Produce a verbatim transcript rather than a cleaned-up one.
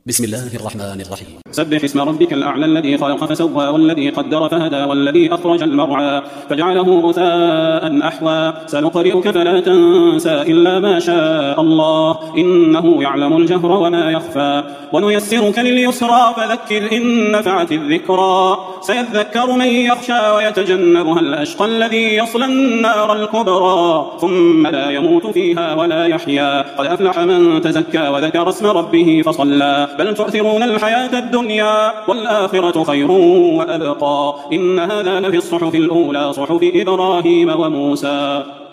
بسم الله الرحمن الرحيم. سبح اسم ربك الأعلى الذي خلق فسوى والذي قدر فهدى والذي أخرج المرعى فجعله غثاء أحوى سنقرئك فلا تنسى إلا ما شاء الله إنه يعلم الجهر وما يخفى ونيسرك لليسرى فذكر إن نفعت الذكرى سيذكر من يخشى ويتجنبها الأشقى الذي يصلى النار الكبرى ثم لا يموت فيها ولا يحيا قد أفلح من تزكى وذكر اسم ربه فصلى بل تؤثرون الحياة الدنيا والآخرة خير وأبقى إن هذا لفي الصحف الأولى صحف إبراهيم وموسى.